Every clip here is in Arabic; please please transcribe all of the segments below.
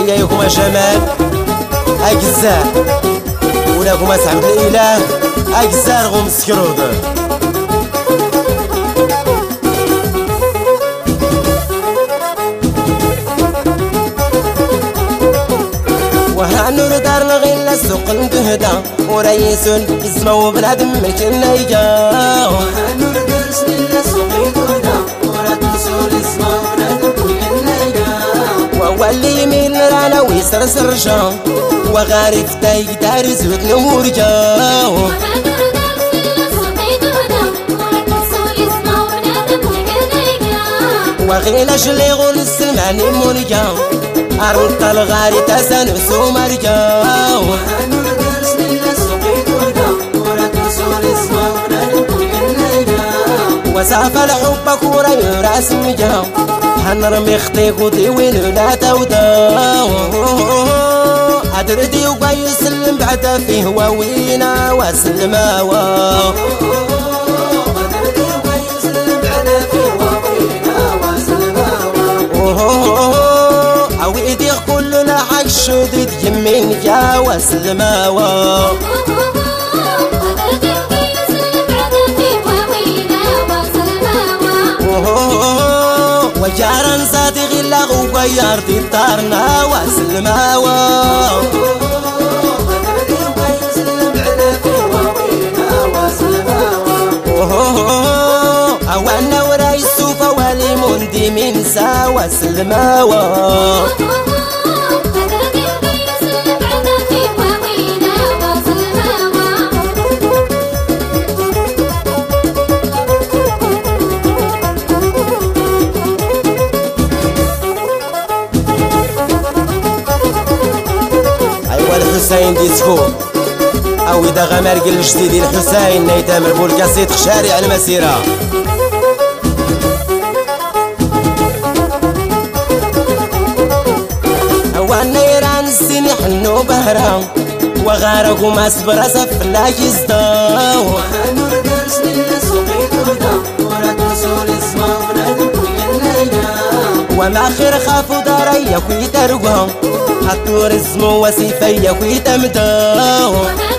تحية جمال أجزاء ولكم أسعد الإله أجزاء غم سكرود وهانور دار الغيل السوق القهدا ورئيس اسمه بنادم ملكنا يجا وهانور دار سنين السوق القهدا ورئيس اسمه بنادم ملكنا يجا وهو اللي يميل رانا ويسرسر جا وغارف تاي دار زود نور جا وهانور دار سنين السوق القهدا ورئيس اسمه بنادم ملكنا يجا وغيل جلي غول السلماني مرجا أرنت الغاري تسنس ومرجا وهانور دار سنين السوق القهدا ورئيس اسمه بنادم ملكنا يجا وساف الحب كورا يراس مجا حنرمي خطيك وطيوين لا تودا أدردي وبا يسلم بعد فيه ووينا وسلماوا أدردي وبا يسلم بعد فيه ووينا وسلماوا عويدي كلنا حق شديد يمين يا وسلماوا وجارن صادق الله وغير دارنا وسلماوا أدردي وبا يسلم بعد فيه ووينا وسلماوا أوانا وراي السوفا والي مندي من ساوى سلماوا أيوة الحسين ديسكو أو إذا غمرق الجديد الحسين نيتامر بولكاسيت شارع المسيرة والنيران السن حنو بهرام وغارق وما صبر سف لا يزداو وهانور دار سنين السوق القهدا ورئيس اسمه بنادم ملكنا يجا وما خير خافوا داري يكوي درقهم حطوا رزمو وسيفي يكوي تمداو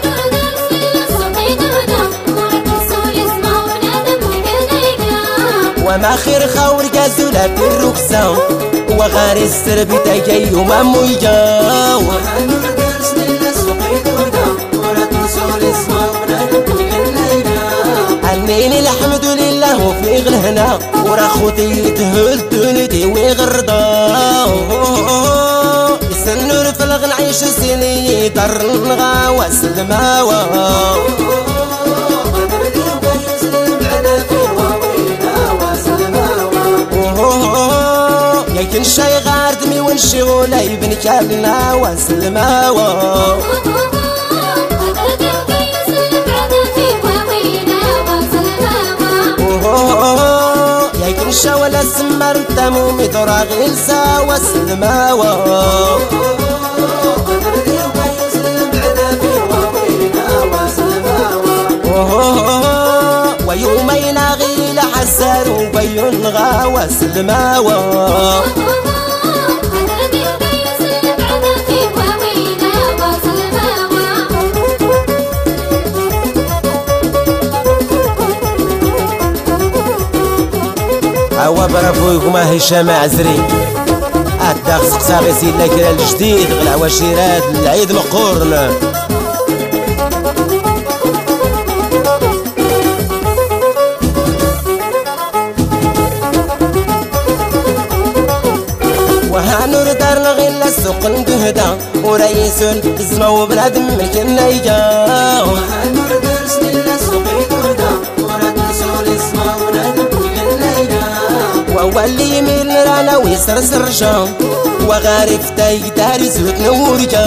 وما خير خاور جازولا بالركسام وغاري السرب تجي وما يجاو وهانور دار سنين السوق القهدا ورئيس اسمه بنادم ملكنا يجا عنيني الحمد لله في غلهنا ورا خوتي تهل دنيتي وغرضاو يسنور في الغن عيش سني در الغا وسلماوا أدردي وبا يسلم بعد فيه ووينا وسلماوا يمكن شي غاردمي ونشغل يبني كالنا وسلماوا يمكن شاول السمر تمومي درا غلسا وسلماوا أدردي وبا يسلم بعد فيه ووينا وسلماوا ويومين غيل حسر وبينغا وسلماوا هوا برافوكم هشام عزري الداخل سقساغي سيلا كرا الجديد غلع وشيرات العيد مقورن وهانور دار الغيل السوق القهدا ورئيس اسمه بنادم ملكنا يجا وهانور دار سنين السوق القهدا ورئيس اسمه بنادم ملكنا يجا وهو اللي يميل رانا ويسرسر جا وغارف تاي دار زود نور جا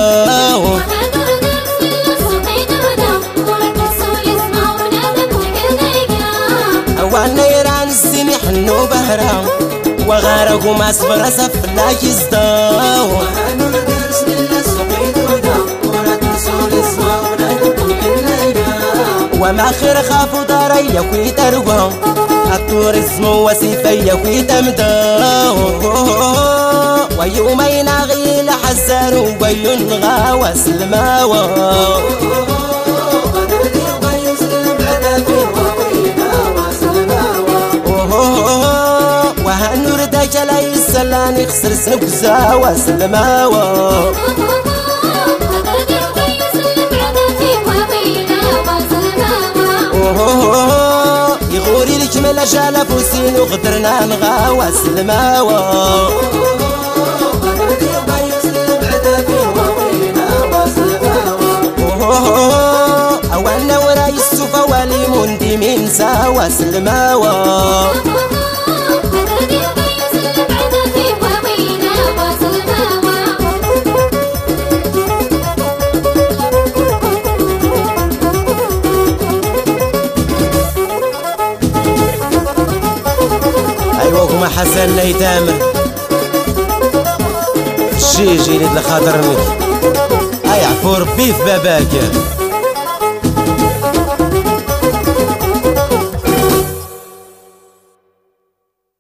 والنيران السن حنو بهرام وغارق وما صبر سف لا يزداو وهانور دار سنين السوق القهدا ورئيس اسمه بنادم ملكنا يجا وما خير خافوا داري يكوي درقهم حطوا رزمو وسيفي يكوي تمداو ويومين غيل حس سارو بيون غاوى سلماوى وهنور داك لا يسلاني خسر سنوك زاوى سلماوى يغوري لك ملا جالة فوسين وغدرنا نغاوى سلماوى أولنا وراي السوفا واليمون دي من ساوى سلماوى أيوة حسن نيتامر جيجي لخاطرني أي عفور بيف باباك